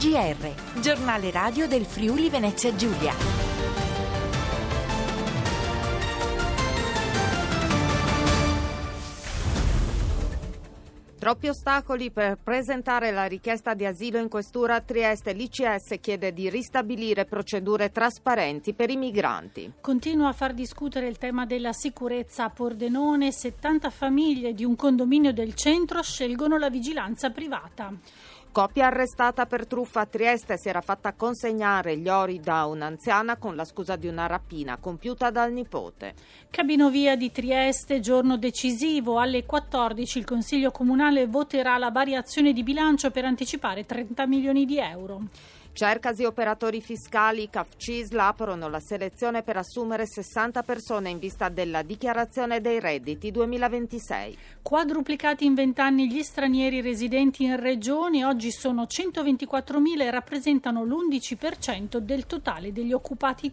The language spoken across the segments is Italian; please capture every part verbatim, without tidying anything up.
G R, giornale radio del Friuli Venezia Giulia. Troppi ostacoli per presentare la richiesta di asilo in questura a Trieste. L'I C S chiede di ristabilire procedure trasparenti per i migranti. Continua a far discutere il tema della sicurezza a Pordenone. settanta famiglie di un condominio del centro scelgono la vigilanza privata. Coppia arrestata per truffa a Trieste, si era fatta consegnare gli ori da un'anziana con la scusa di una rapina compiuta dal nipote. Cabinovia di Trieste, giorno decisivo. Alle quattordici il Consiglio Comunale voterà la variazione di bilancio per anticipare trenta milioni di euro. Cercasi operatori fiscali, C A F C I S L aprono la selezione per assumere sessanta persone in vista della dichiarazione dei redditi duemilaventisei. Quadruplicati in vent'anni gli stranieri residenti in regione, oggi sono centoventiquattromila e rappresentano l'undici per cento del totale degli occupati.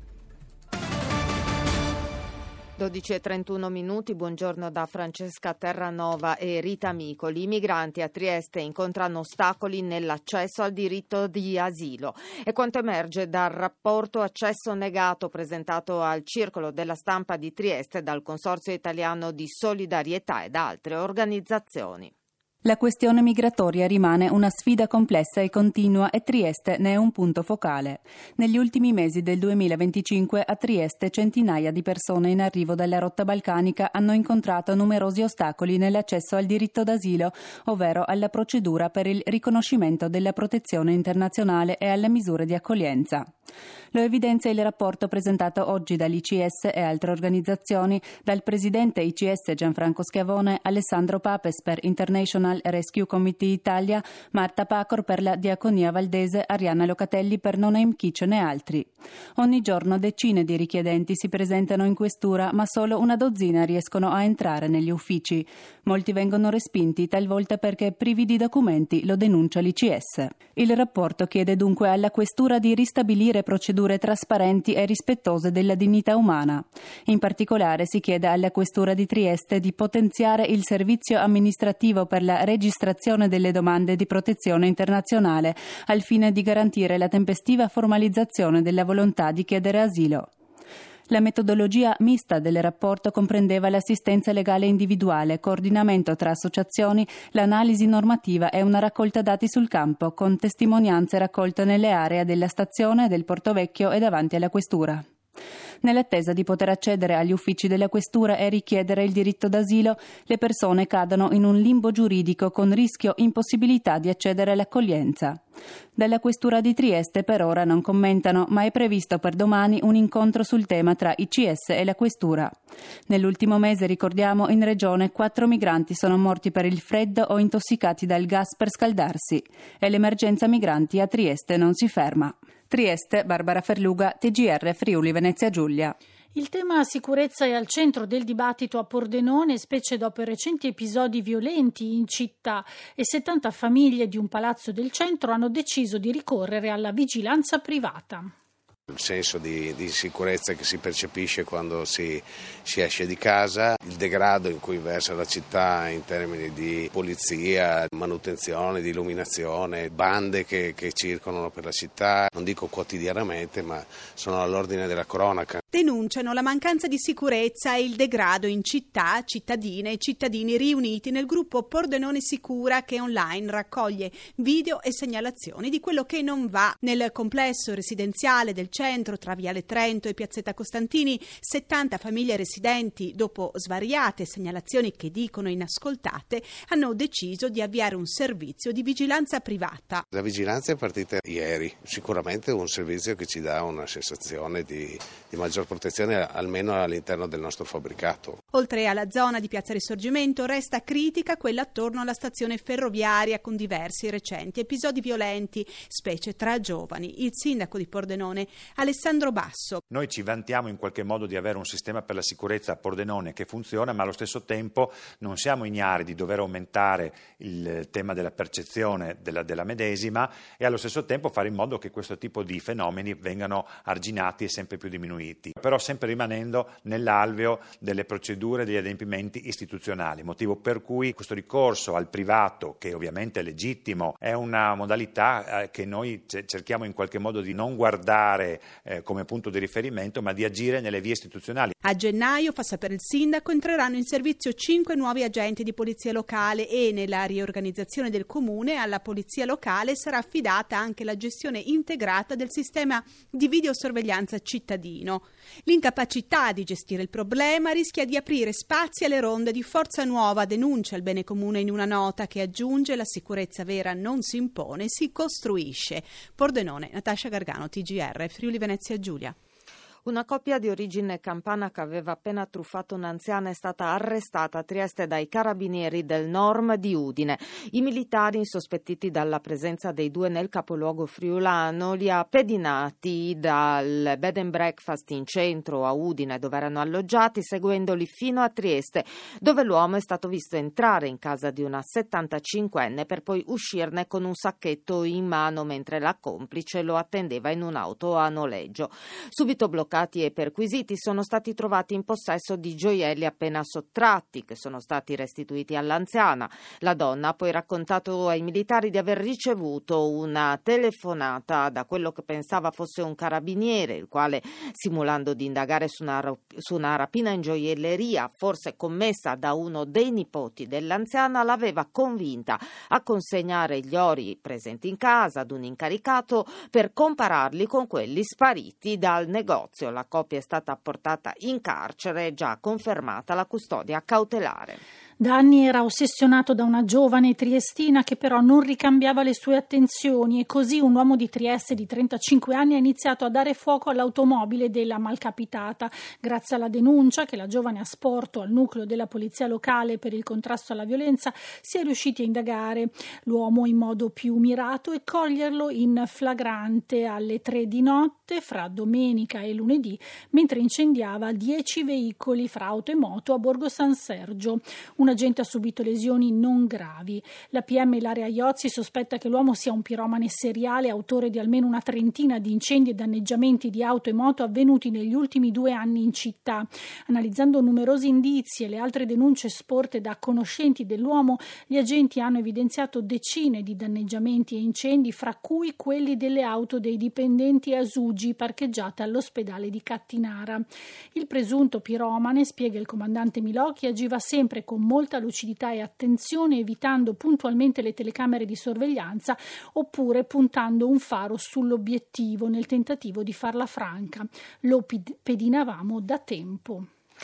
dodici e trentuno minuti, buongiorno da Francesca Terranova e Rita Micoli. I migranti a Trieste incontrano ostacoli nell'accesso al diritto di asilo. È quanto emerge dal rapporto accesso negato presentato al Circolo della Stampa di Trieste dal Consorzio Italiano di Solidarietà e da altre organizzazioni. La questione migratoria rimane una sfida complessa e continua e Trieste ne è un punto focale. Negli ultimi mesi del duemilaventicinque a Trieste centinaia di persone in arrivo dalla rotta balcanica hanno incontrato numerosi ostacoli nell'accesso al diritto d'asilo, ovvero alla procedura per il riconoscimento della protezione internazionale e alle misure di accoglienza. Lo evidenzia il rapporto presentato oggi dall'I C S e altre organizzazioni, dal presidente I C S Gianfranco Schiavone, Alessandro Papes per International Rescue Committee Italia, Marta Pacor per la Diaconia Valdese, Arianna Locatelli per Non Name Kitchen e altri. Ogni giorno decine di richiedenti si presentano in questura, ma solo una dozzina riescono a entrare negli uffici. Molti vengono respinti, talvolta perché privi di documenti, lo denuncia l'I C S. Il rapporto chiede dunque alla questura di ristabilire procedure trasparenti e rispettose della dignità umana. In particolare si chiede alla questura di Trieste di potenziare il servizio amministrativo per la registrazione delle domande di protezione internazionale, al fine di garantire la tempestiva formalizzazione della volontà di chiedere asilo. La metodologia mista del rapporto comprendeva l'assistenza legale individuale, coordinamento tra associazioni, l'analisi normativa e una raccolta dati sul campo, con testimonianze raccolte nelle aree della stazione, del Portovecchio e davanti alla questura. Nell'attesa di poter accedere agli uffici della questura e richiedere il diritto d'asilo, le persone cadono in un limbo giuridico con rischio impossibilità di accedere all'accoglienza. Dalla questura di Trieste per ora non commentano, ma è previsto per domani un incontro sul tema tra I C S e la questura. Nell'ultimo mese, ricordiamo, in regione quattro migranti sono morti per il freddo o intossicati dal gas per scaldarsi e l'emergenza migranti a Trieste non si ferma. Trieste, Barbara Ferluga, T G R Friuli Venezia Giulia. Il tema sicurezza è al centro del dibattito a Pordenone, specie dopo i recenti episodi violenti in città, e settanta famiglie di un palazzo del centro hanno deciso di ricorrere alla vigilanza privata. Il senso di, di sicurezza che si percepisce quando si, si esce di casa, il degrado in cui versa la città in termini di polizia, manutenzione, di illuminazione, bande che, che circolano per la città, non dico quotidianamente, ma sono all'ordine della cronaca. Denunciano la mancanza di sicurezza e il degrado in città, cittadine e cittadini riuniti nel gruppo Pordenone Sicura, che online raccoglie video e segnalazioni di quello che non va. Nel complesso residenziale del centro tra Viale Trento e Piazzetta Costantini, settanta famiglie residenti, dopo svariate segnalazioni che dicono inascoltate, hanno deciso di avviare un servizio di vigilanza privata. La vigilanza è partita ieri, sicuramente un servizio che ci dà una sensazione di, di maggior protezione, almeno all'interno del nostro fabbricato. Oltre alla zona di Piazza Risorgimento resta critica quella attorno alla stazione ferroviaria, con diversi recenti episodi violenti, specie tra giovani. Il sindaco di Pordenone Alessandro Basso. Noi ci vantiamo in qualche modo di avere un sistema per la sicurezza a Pordenone che funziona, ma allo stesso tempo non siamo ignari di dover aumentare il tema della percezione della, della medesima e allo stesso tempo fare in modo che questo tipo di fenomeni vengano arginati e sempre più diminuiti, però sempre rimanendo nell'alveo delle procedure e degli adempimenti istituzionali, motivo per cui questo ricorso al privato, che ovviamente è legittimo, è una modalità eh, che noi cerchiamo in qualche modo di non guardare eh, come punto di riferimento, ma di agire nelle vie istituzionali. A gennaio, fa sapere il sindaco, entreranno in servizio cinque nuovi agenti di polizia locale e nella riorganizzazione del comune alla polizia locale sarà affidata anche la gestione integrata del sistema di videosorveglianza cittadino. L'incapacità di gestire il problema rischia di aprire spazi alle ronde di Forza Nuova, denuncia il Bene Comune in una nota che aggiunge: la sicurezza vera non si impone, si costruisce. Pordenone, Natascia Gargano, T G R, Friuli Venezia Giulia. Una coppia di origine campana che aveva appena truffato un'anziana è stata arrestata a Trieste dai carabinieri del Norm di Udine. I militari, insospettiti dalla presenza dei due nel capoluogo friulano, li ha pedinati dal bed and breakfast in centro a Udine, dove erano alloggiati, seguendoli fino a Trieste, dove l'uomo è stato visto entrare in casa di una settantacinquenne per poi uscirne con un sacchetto in mano mentre la complice lo attendeva in un'auto a noleggio. Subito bloccato e perquisiti, sono stati trovati in possesso di gioielli appena sottratti, che sono stati restituiti all'anziana. La donna ha poi raccontato ai militari di aver ricevuto una telefonata da quello che pensava fosse un carabiniere, il quale, simulando di indagare su una, su una rapina in gioielleria, forse commessa da uno dei nipoti dell'anziana, l'aveva convinta a consegnare gli ori presenti in casa ad un incaricato per compararli con quelli spariti dal negozio. La coppia è stata portata in carcere e già confermata la custodia cautelare. Da anni era ossessionato da una giovane triestina che però non ricambiava le sue attenzioni e così un uomo di Trieste di trentacinque anni ha iniziato a dare fuoco all'automobile della malcapitata. Grazie alla denuncia che la giovane ha sporto al nucleo della polizia locale per il contrasto alla violenza, si è riusciti a indagare l'uomo in modo più mirato e coglierlo in flagrante alle tre di notte fra domenica e lunedì, mentre incendiava dieci veicoli fra auto e moto a Borgo San Sergio. Un agente ha subito lesioni non gravi. La P M Ilaria Iozzi sospetta che l'uomo sia un piromane seriale, autore di almeno una trentina di incendi e danneggiamenti di auto e moto avvenuti negli ultimi due anni in città. Analizzando numerosi indizi e le altre denunce sporte da conoscenti dell'uomo, gli agenti hanno evidenziato decine di danneggiamenti e incendi, fra cui quelli delle auto dei dipendenti Asugi parcheggiate all'ospedale di Cattinara. Il presunto piromane, spiega il comandante Milocchi, agiva sempre con molta lucidità e attenzione, evitando puntualmente le telecamere di sorveglianza oppure puntando un faro sull'obiettivo nel tentativo di farla franca. Lo pedinavamo da tempo.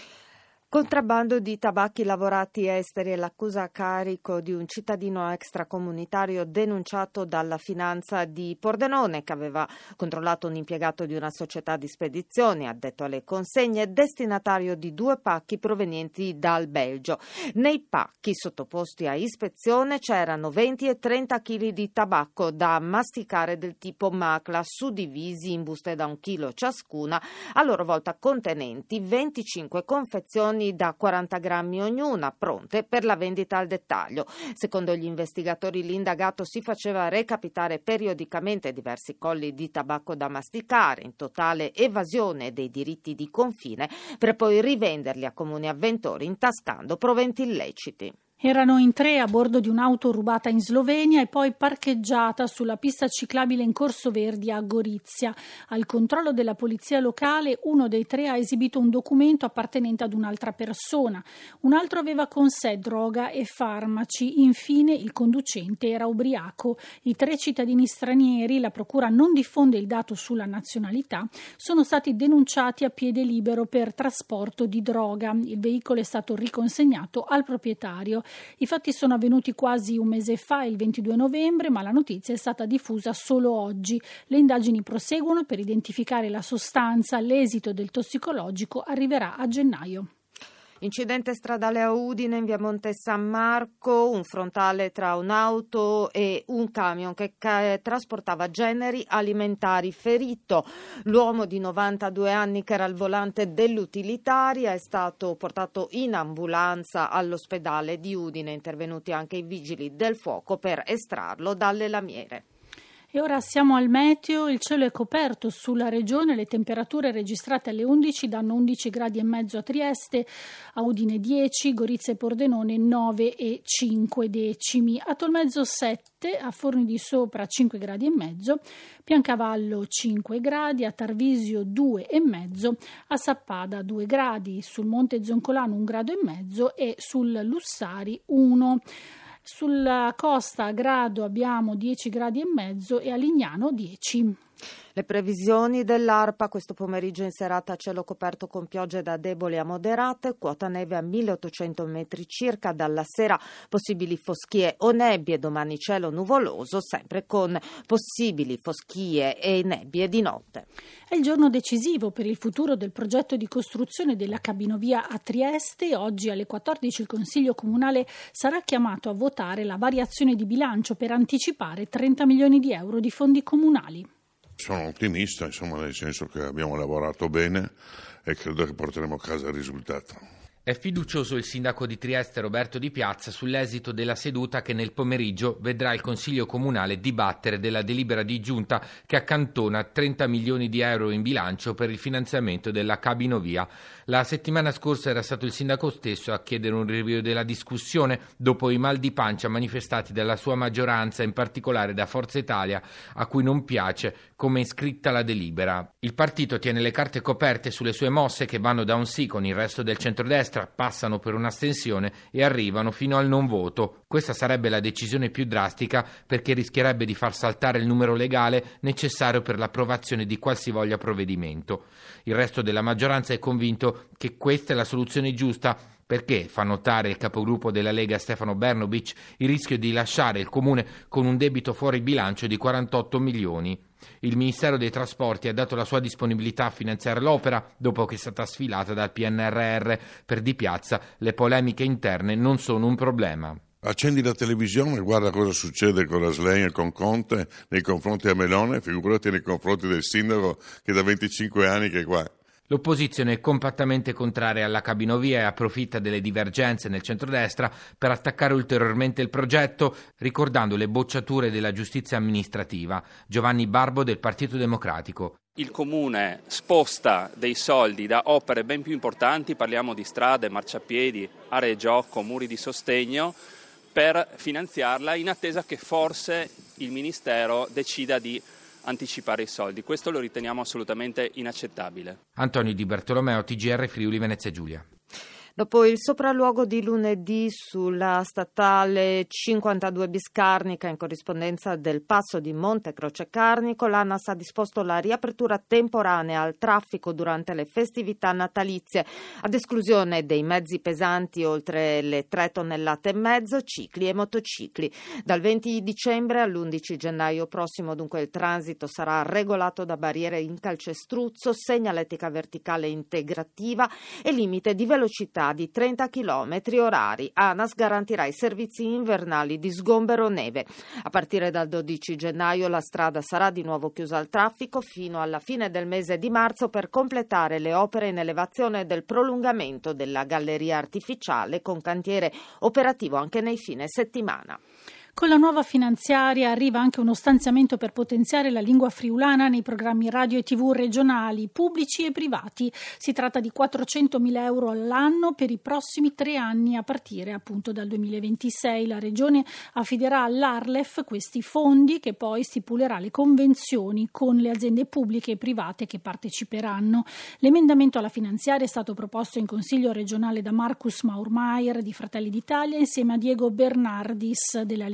Contrabbando di tabacchi lavorati esteri e l'accusa a carico di un cittadino extracomunitario denunciato dalla Finanza di Pordenone, che aveva controllato un impiegato di una società di spedizioni, addetto alle consegne, destinatario di due pacchi provenienti dal Belgio. Nei pacchi sottoposti a ispezione c'erano venti e trenta chili di tabacco da masticare del tipo Macla, suddivisi in buste da un chilo ciascuna, a loro volta contenenti venticinque confezioni da quaranta grammi ognuna, pronte per la vendita al dettaglio. Secondo gli investigatori, l'indagato si faceva recapitare periodicamente diversi colli di tabacco da masticare, in totale evasione dei diritti di confine, per poi rivenderli a comuni avventori intascando proventi illeciti. Erano in tre a bordo di un'auto rubata in Slovenia e poi parcheggiata sulla pista ciclabile in Corso Verdi a Gorizia. Al controllo della polizia locale, uno dei tre ha esibito un documento appartenente ad un'altra persona. Un altro aveva con sé droga e farmaci. Infine, il conducente era ubriaco. I tre cittadini stranieri, la procura non diffonde il dato sulla nazionalità, sono stati denunciati a piede libero per trasporto di droga. Il veicolo è stato riconsegnato al proprietario. I fatti sono avvenuti quasi un mese fa, il ventidue novembre, ma la notizia è stata diffusa solo oggi. Le indagini proseguono per identificare la sostanza. L'esito del tossicologico arriverà a gennaio. Incidente stradale a Udine in via Monte San Marco, un frontale tra un'auto e un camion che ca- trasportava generi alimentari ferito. L'uomo di novantadue anni che era al volante dell'utilitaria è stato portato in ambulanza all'ospedale di Udine, intervenuti anche i vigili del fuoco per estrarlo dalle lamiere. E ora siamo al meteo, il cielo è coperto sulla regione, le temperature registrate alle undici danno undici gradi e mezzo a Trieste, a Udine dieci, Gorizia e Pordenone nove e cinque decimi, a Tolmezzo sette, a Forni di Sopra cinque gradi e mezzo, Piancavallo cinque gradi, a Tarvisio due e mezzo, a Sappada due gradi, sul Monte Zoncolano un grado e mezzo e sul Lussari uno. Sulla costa a Grado abbiamo dieci gradi e mezzo e a Lignano dieci. Le previsioni dell'ARPA: questo pomeriggio in serata cielo coperto con piogge da deboli a moderate, quota neve a milleottocento metri circa, dalla sera possibili foschie o nebbie, domani cielo nuvoloso sempre con possibili foschie e nebbie di notte. È il giorno decisivo per il futuro del progetto di costruzione della cabinovia a Trieste. Oggi alle quattordici il Consiglio Comunale sarà chiamato a votare la variazione di bilancio per anticipare trenta milioni di euro di fondi comunali. Sono ottimista, insomma, nel senso che abbiamo lavorato bene e credo che porteremo a casa il risultato. È fiducioso il sindaco di Trieste Roberto Di Piazza sull'esito della seduta che nel pomeriggio vedrà il Consiglio Comunale dibattere della delibera di giunta che accantona trenta milioni di euro in bilancio per il finanziamento della cabinovia. La settimana scorsa era stato il sindaco stesso a chiedere un rinvio della discussione dopo i mal di pancia manifestati dalla sua maggioranza, in particolare da Forza Italia, a cui non piace come è scritta la delibera. Il partito tiene le carte coperte sulle sue mosse che vanno da un sì con il resto del centrodestra, passano per un'astensione e arrivano fino al non voto. Questa sarebbe la decisione più drastica perché rischierebbe di far saltare il numero legale necessario per l'approvazione di qualsivoglia provvedimento. Il resto della maggioranza è convinto che questa è la soluzione giusta, perché, fa notare il capogruppo della Lega Stefano Bernobic, il rischio di lasciare il comune con un debito fuori bilancio di quarantotto milioni. Il Ministero dei Trasporti ha dato la sua disponibilità a finanziare l'opera dopo che è stata sfilata dal P N R R. Per Di Piazza le polemiche interne non sono un problema. Accendi la televisione e guarda cosa succede con la Schlein e con Conte nei confronti a Melone, figurati nei confronti del sindaco che da venticinque anni che è qua. L'opposizione è compattamente contraria alla cabinovia e approfitta delle divergenze nel centrodestra per attaccare ulteriormente il progetto, ricordando le bocciature della giustizia amministrativa. Giovanni Barbo del Partito Democratico. Il Comune sposta dei soldi da opere ben più importanti, parliamo di strade, marciapiedi, aree gioco, muri di sostegno, per finanziarla in attesa che forse il Ministero decida di anticipare i soldi. Questo lo riteniamo assolutamente inaccettabile. Antonio Di Bertolomeo, T G R Friuli Venezia Giulia. Dopo il sopralluogo di lunedì sulla statale cinquantadue bis Carnica in corrispondenza del passo di Monte Croce Carnico, l'ANAS ha disposto la riapertura temporanea al traffico durante le festività natalizie, ad esclusione dei mezzi pesanti oltre le tre tonnellate e mezzo, cicli e motocicli. Dal venti dicembre all'undici gennaio prossimo, dunque, il transito sarà regolato da barriere in calcestruzzo, segnaletica verticale integrativa e limite di velocità di trenta chilometri orari. ANAS garantirà i servizi invernali di sgombero neve. A partire dal dodici gennaio la strada sarà di nuovo chiusa al traffico fino alla fine del mese di marzo per completare le opere in elevazione del prolungamento della galleria artificiale, con cantiere operativo anche nei fine settimana. Con la nuova finanziaria arriva anche uno stanziamento per potenziare la lingua friulana nei programmi radio e tv regionali, pubblici e privati. Si tratta di quattrocentomila euro all'anno per i prossimi tre anni, a partire appunto dal duemilaventisei. La Regione affiderà all'Arlef questi fondi, che poi stipulerà le convenzioni con le aziende pubbliche e private che parteciperanno. L'emendamento alla finanziaria è stato proposto in Consiglio regionale da Marcus Maurmaier di Fratelli d'Italia insieme a Diego Bernardis della Lega.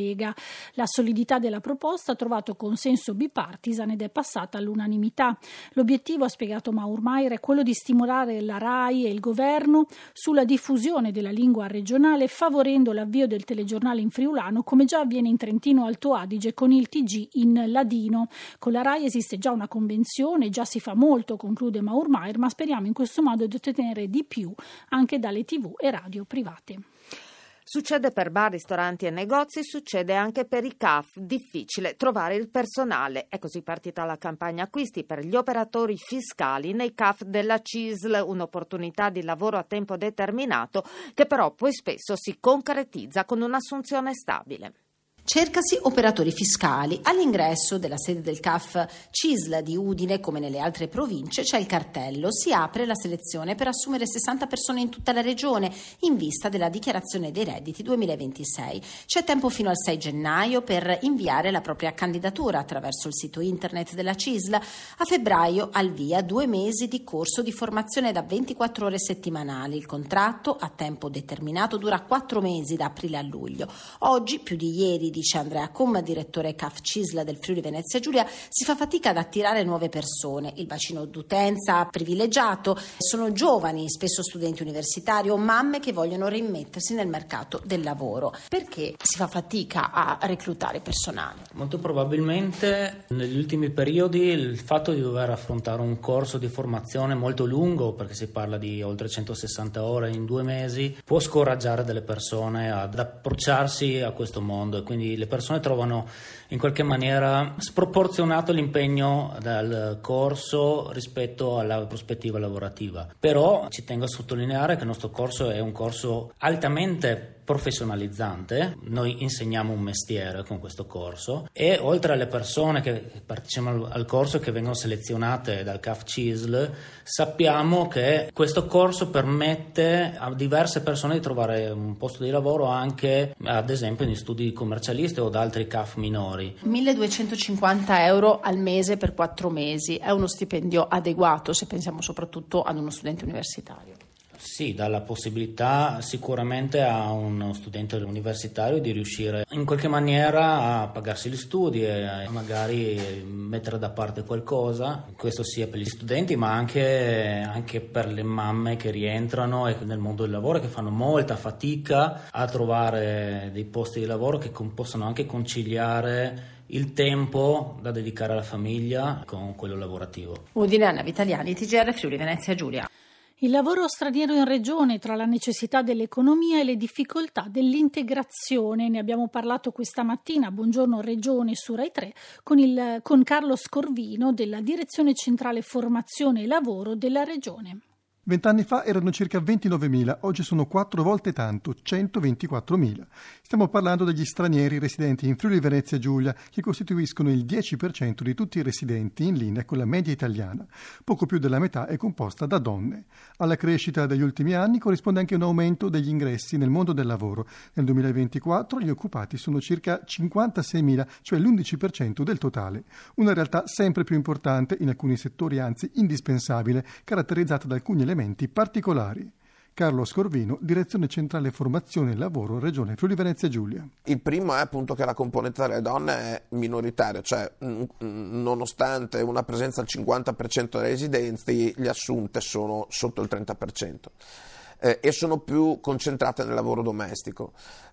Lega. La solidità della proposta ha trovato consenso bipartisan ed è passata all'unanimità. L'obiettivo, ha spiegato Maurmeier, è quello di stimolare la RAI e il governo sulla diffusione della lingua regionale, favorendo l'avvio del telegiornale in friulano, come già avviene in Trentino Alto Adige con il T G in ladino. Con la RAI esiste già una convenzione, già si fa molto, conclude Maurmeier, ma speriamo in questo modo di ottenere di più anche dalle tivù e radio private. Succede per bar, ristoranti e negozi, succede anche per i C A F. Difficile trovare il personale. È così partita la campagna acquisti per gli operatori fiscali nei C A F della C I S L, un'opportunità di lavoro a tempo determinato che però poi spesso si concretizza con un'assunzione stabile. Cercasi operatori fiscali. All'ingresso della sede del C A F C I S L di Udine, come nelle altre province, c'è il cartello. Si apre la selezione per assumere sessanta persone in tutta la regione in vista della dichiarazione dei redditi duemilaventisei. C'è tempo fino al sei gennaio per inviare la propria candidatura attraverso il sito internet della C I S L. A febbraio al via due mesi di corso di formazione da ventiquattro ore settimanali. Il contratto a tempo determinato dura quattro mesi da aprile a luglio. Oggi, più di ieri, dice Andrea Comma, direttore C A F C I S L del Friuli Venezia Giulia, si fa fatica ad attirare nuove persone. Il bacino d'utenza privilegiato sono giovani, spesso studenti universitari o mamme che vogliono rimettersi nel mercato del lavoro. Perché si fa fatica a reclutare personale? Molto probabilmente negli ultimi periodi il fatto di dover affrontare un corso di formazione molto lungo, perché si parla di oltre centosessanta ore in due mesi, può scoraggiare delle persone ad approcciarsi a questo mondo, e quindi le persone trovano in qualche maniera sproporzionato l'impegno del corso rispetto alla prospettiva lavorativa. Però ci tengo a sottolineare che il nostro corso è un corso altamente professionalizzante. Noi insegniamo un mestiere con questo corso, e oltre alle persone che partecipano al corso e che vengono selezionate dal C A F C I S L, sappiamo che questo corso permette a diverse persone di trovare un posto di lavoro anche, ad esempio, in studi commercialisti o da altri C A F minori. milleduecentocinquanta euro al mese per quattro mesi è uno stipendio adeguato se pensiamo soprattutto ad uno studente universitario? Sì, dà la possibilità sicuramente a uno studente universitario di riuscire in qualche maniera a pagarsi gli studi e magari mettere da parte qualcosa, questo sia per gli studenti ma anche, anche per le mamme che rientrano nel mondo del lavoro, che fanno molta fatica a trovare dei posti di lavoro che possono anche conciliare il tempo da dedicare alla famiglia con quello lavorativo. Udine, Anna Vitaliani, T G R Friuli Venezia Giulia. Il lavoro straniero in regione, tra la necessità dell'economia e le difficoltà dell'integrazione. Ne abbiamo parlato questa mattina, Buongiorno Regione su Rai tre, con, il, con Carlo Scorvino della Direzione Centrale Formazione e Lavoro della Regione. Vent'anni fa erano circa ventinovemila, oggi sono quattro volte tanto, centoventiquattromila. Stiamo parlando degli stranieri residenti in Friuli Venezia Giulia, che costituiscono il dieci per cento di tutti i residenti, in linea con la media italiana. Poco più della metà è composta da donne. Alla crescita degli ultimi anni corrisponde anche un aumento degli ingressi nel mondo del lavoro. Nel duemilaventiquattro gli occupati sono circa cinquantaseimila, cioè l'undici per cento del totale. Una realtà sempre più importante, in alcuni settori anzi indispensabile, caratterizzata da alcuni elementi particolari. Carlo Scorvino, Direzione Centrale Formazione e Lavoro, Regione Friuli Venezia Giulia. Il primo è appunto che la componente delle donne è minoritaria, cioè mh, nonostante una presenza al cinquanta per cento dei residenti, le assunte sono sotto il trenta per cento. Eh, e sono più concentrate nel lavoro domestico.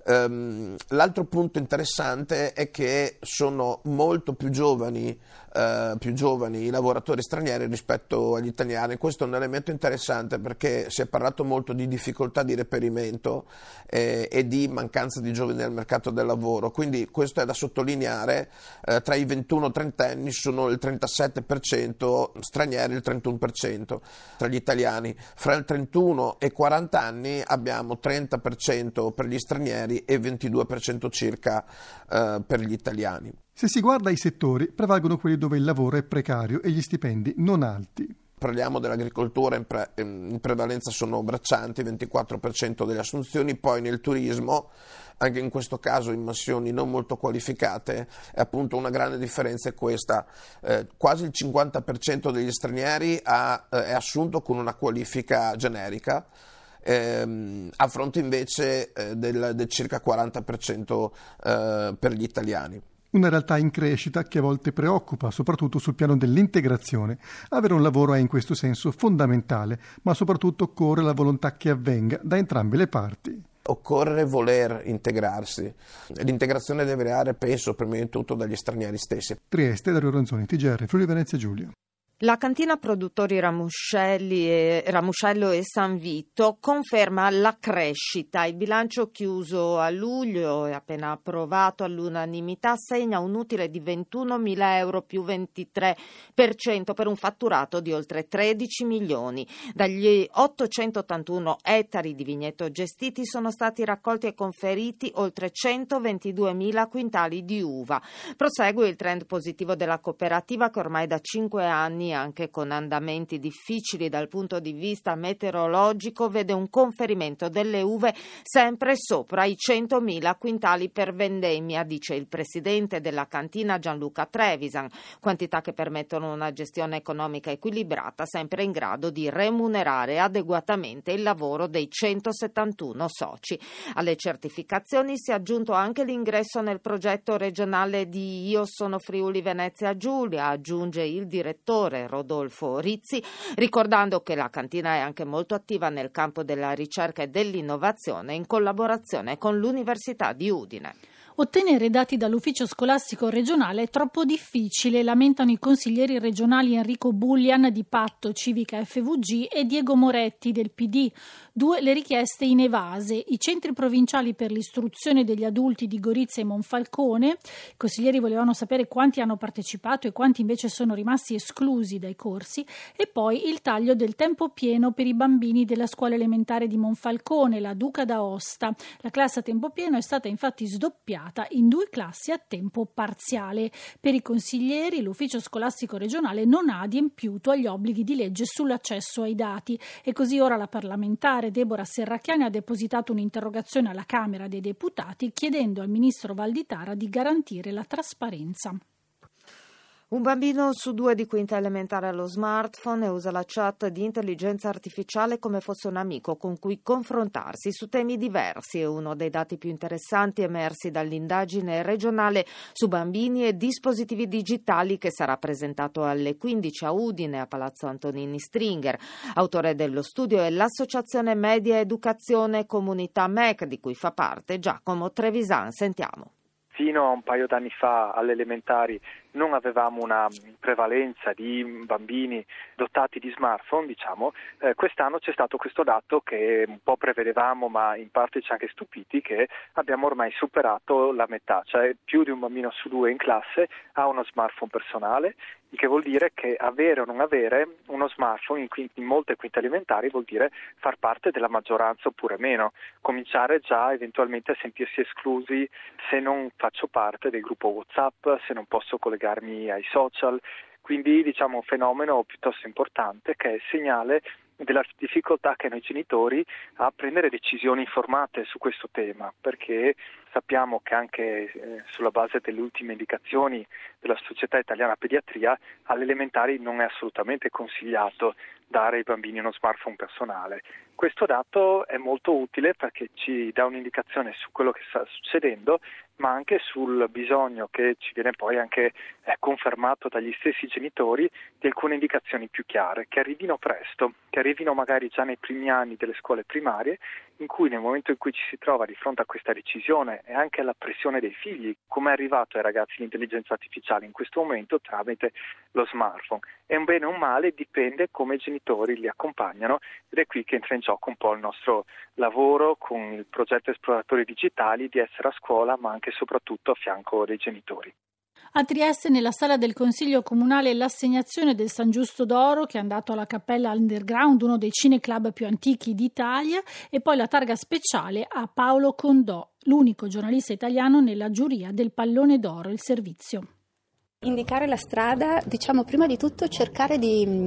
Um, l'altro punto interessante è che sono molto più giovani, uh, più giovani i lavoratori stranieri rispetto agli italiani. Questo è un elemento interessante perché si è parlato molto di difficoltà di reperimento eh, e di mancanza di giovani nel mercato del lavoro, quindi questo è da sottolineare. Uh, tra i ventuno e trenta anni sono il trentasette per cento stranieri e il trentuno per cento tra gli italiani. Fra il trentuno e quaranta anni abbiamo trenta per cento per gli stranieri e ventidue per cento circa uh, per gli italiani. Se si guarda i settori, prevalgono quelli dove il lavoro è precario e gli stipendi non alti. Parliamo dell'agricoltura, in, pre- in prevalenza sono braccianti, ventiquattro per cento delle assunzioni, poi nel turismo, anche in questo caso in mansioni non molto qualificate, è appunto una grande differenza è questa, eh, quasi il cinquanta per cento degli stranieri ha, eh, è assunto con una qualifica generica, ehm, a fronte invece eh, del, del circa quaranta per cento eh, per gli italiani. Una realtà in crescita che a volte preoccupa, soprattutto sul piano dell'integrazione. Avere un lavoro è in questo senso fondamentale, ma soprattutto occorre la volontà che avvenga da entrambe le parti. Occorre voler integrarsi. L'integrazione deve arrivare, penso, prima di tutto dagli stranieri stessi. Trieste, Dario Ranzoni, T G R, Friuli Venezia Giulia. La cantina produttori Ramuscelli e, Ramuscello e San Vito conferma la crescita. Il bilancio chiuso a luglio e appena approvato all'unanimità segna un utile di ventunomila euro più ventitré per cento per un fatturato di oltre tredici milioni. Dagli ottocentottantuno ettari di vigneto gestiti sono stati raccolti e conferiti oltre centoventiduemila quintali di uva. Prosegue il trend positivo della cooperativa che ormai da cinque anni, anche con andamenti difficili dal punto di vista meteorologico, vede un conferimento delle uve sempre sopra i centomila quintali per vendemmia, dice il presidente della cantina Gianluca Trevisan, quantità che permettono una gestione economica equilibrata, sempre in grado di remunerare adeguatamente il lavoro dei centosettantuno soci. Alle certificazioni si è aggiunto anche l'ingresso nel progetto regionale di Io sono Friuli Venezia Giulia, aggiunge il direttore Rodolfo Rizzi, ricordando che la cantina è anche molto attiva nel campo della ricerca e dell'innovazione in collaborazione con l'Università di Udine. Ottenere dati dall'ufficio scolastico regionale è troppo difficile, lamentano i consiglieri regionali Enrico Bullian di Patto Civica F V G e Diego Moretti del P D. Due le richieste inevase. I centri provinciali per l'istruzione degli adulti di Gorizia e Monfalcone. I consiglieri volevano sapere quanti hanno partecipato e quanti invece sono rimasti esclusi dai corsi. E poi il taglio del tempo pieno per i bambini della scuola elementare di Monfalcone, la Duca d'Aosta. La classe a tempo pieno è stata infatti sdoppiata in due classi a tempo parziale. Per i consiglieri l'ufficio scolastico regionale non ha adempiuto agli obblighi di legge sull'accesso ai dati e così ora la parlamentare Deborah Serracchiani ha depositato un'interrogazione alla Camera dei Deputati chiedendo al ministro Valditara di garantire la trasparenza. Un bambino su due di quinta elementare ha lo smartphone e usa la chat di intelligenza artificiale come fosse un amico con cui confrontarsi su temi diversi. È uno dei dati più interessanti emersi dall'indagine regionale su bambini e dispositivi digitali che sarà presentato alle quindici a Udine a Palazzo Antonini Stringer. Autore dello studio è l'Associazione Media Educazione Comunità M E C, di cui fa parte Giacomo Trevisan. Sentiamo. Fino a un paio d'anni fa alle elementari non avevamo una prevalenza di bambini dotati di smartphone, diciamo. Eh, quest'anno c'è stato questo dato che un po' prevedevamo, ma in parte ci ha anche stupiti, che abbiamo ormai superato la metà, cioè più di un bambino su due in classe ha uno smartphone personale, il che vuol dire che avere o non avere uno smartphone in, in molte quinte elementari vuol dire far parte della maggioranza oppure meno, cominciare già eventualmente a sentirsi esclusi se non faccio parte del gruppo WhatsApp, se non posso collegarmi ai social, quindi diciamo un fenomeno piuttosto importante che è segnale della difficoltà che hanno i genitori a prendere decisioni informate su questo tema, perché sappiamo che anche eh, sulla base delle ultime indicazioni della Società Italiana Pediatria alle elementari non è assolutamente consigliato dare ai bambini uno smartphone personale. Questo dato è molto utile perché ci dà un'indicazione su quello che sta succedendo, ma anche sul bisogno che ci viene poi anche eh, confermato dagli stessi genitori di alcune indicazioni più chiare, che arrivino presto, che arrivino magari già nei primi anni delle scuole primarie, in cui nel momento in cui ci si trova di fronte a questa decisione e anche alla pressione dei figli, come è arrivato ai ragazzi l'intelligenza artificiale in questo momento tramite lo smartphone. È un bene o un male, dipende come i genitori li accompagnano ed è qui che entra in gioco un po' il nostro lavoro con il progetto Esploratori Digitali di essere a scuola ma anche e soprattutto a fianco dei genitori. A Trieste, nella sala del Consiglio Comunale, l'assegnazione del San Giusto d'Oro, che è andato alla Cappella Underground, uno dei cineclub più antichi d'Italia, e poi la targa speciale a Paolo Condò, l'unico giornalista italiano nella giuria del Pallone d'Oro, il servizio. Indicare la strada, diciamo prima di tutto cercare di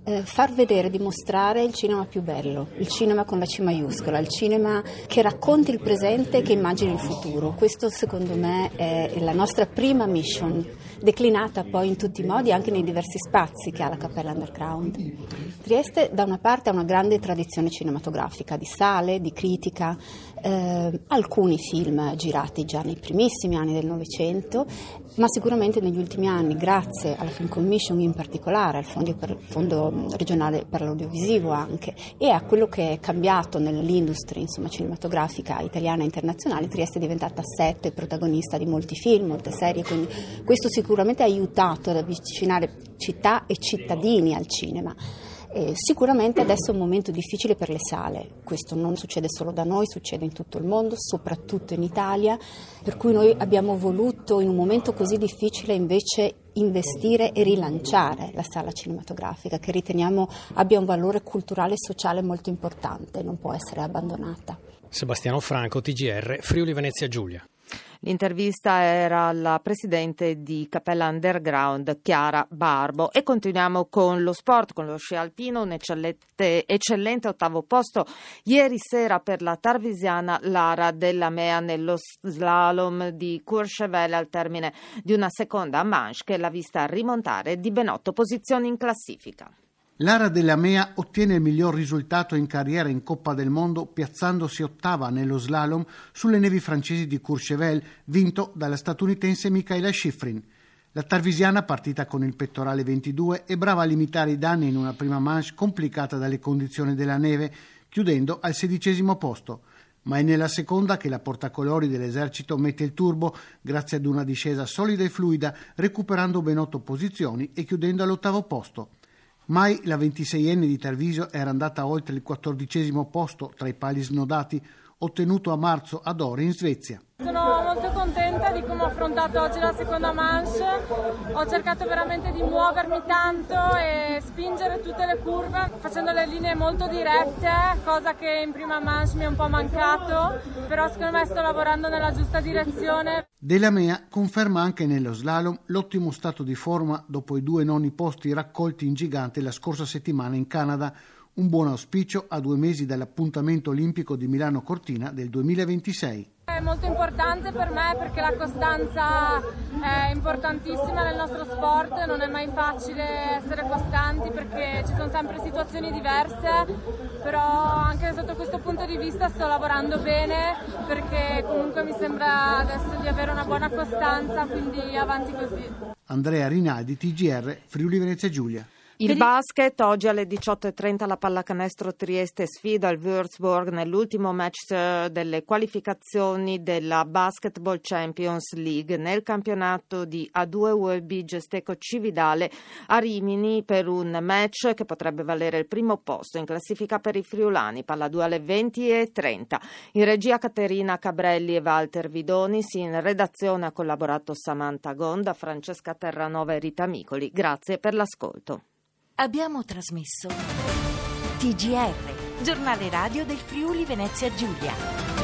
eh, far vedere, dimostrare il cinema più bello, il cinema con la C maiuscola, il cinema che racconti il presente e che immagini il futuro. Questo secondo me è la nostra prima mission, declinata poi in tutti i modi anche nei diversi spazi che ha la Cappella Underground. Trieste da una parte ha una grande tradizione cinematografica, di sale, di critica, eh, alcuni film girati già nei primissimi anni del Novecento, ma sicuramente negli ultimi anni, grazie alla Film Commission in particolare, al fondo, per, fondo regionale per l'audiovisivo anche, e a quello che è cambiato nell'industria insomma, cinematografica italiana e internazionale, Trieste è diventata set e protagonista di molti film, molte serie, quindi questo sicuramente ha aiutato ad avvicinare città e cittadini al cinema. Eh, sicuramente adesso è un momento difficile per le sale, questo non succede solo da noi, succede in tutto il mondo, soprattutto in Italia, per cui noi abbiamo voluto in un momento così difficile invece investire e rilanciare la sala cinematografica che riteniamo abbia un valore culturale e sociale molto importante, non può essere abbandonata. Sebastiano Franco, T G R, Friuli Venezia Giulia. L'intervista era alla presidente di Cappella Underground, Chiara Barbo. E continuiamo con lo sport, con lo sci alpino, un eccellente, eccellente ottavo posto ieri sera per la tarvisiana Lara Della Mea nello slalom di Courchevel al termine di una seconda manche che l'ha vista rimontare di ben otto posizioni in classifica. Lara Della Mea ottiene il miglior risultato in carriera in Coppa del Mondo piazzandosi ottava nello slalom sulle nevi francesi di Courchevel, vinto dalla statunitense Michaela Schifrin. La tarvisiana, partita con il pettorale ventidue, è brava a limitare i danni in una prima manche complicata dalle condizioni della neve, chiudendo al sedicesimo posto. Ma è nella seconda che la portacolori dell'esercito mette il turbo grazie ad una discesa solida e fluida, recuperando ben otto posizioni e chiudendo all'ottavo posto. Mai la ventiseienne di Tarvisio era andata oltre il quattordicesimo posto tra i pali snodati, ottenuto a marzo ad Ore in Svezia. Sono molto contenta di come ho affrontato oggi la seconda manche, ho cercato veramente di muovermi tanto e spingere tutte le curve facendo le linee molto dirette, cosa che in prima manche mi è un po' mancato, però secondo me sto lavorando nella giusta direzione. Della Mea conferma anche nello slalom l'ottimo stato di forma dopo i due noni posti raccolti in gigante la scorsa settimana in Canada, un buon auspicio a due mesi dall'appuntamento olimpico di Milano Cortina del duemilaventisei. È molto importante per me perché la costanza è importantissima nel nostro sport, non è mai facile essere costanti perché ci sono sempre situazioni diverse, però anche sotto questo punto di vista sto lavorando bene perché comunque mi sembra adesso di avere una buona costanza, quindi avanti così. Andrea Rinaldi, T G R, Friuli Venezia Giulia. Il basket, oggi alle diciotto e trenta la pallacanestro Trieste sfida il Würzburg nell'ultimo match delle qualificazioni della Basketball Champions League nel campionato di A due U E B Gesteco Cividale a Rimini per un match che potrebbe valere il primo posto in classifica per i friulani. Palla due alle venti e trenta. In regia Caterina Cabrelli e Walter Vidonis, in redazione ha collaborato Samantha Gonda, Francesca Terranova e Rita Micoli. Grazie per l'ascolto. Abbiamo trasmesso T G R, giornale radio del Friuli Venezia Giulia.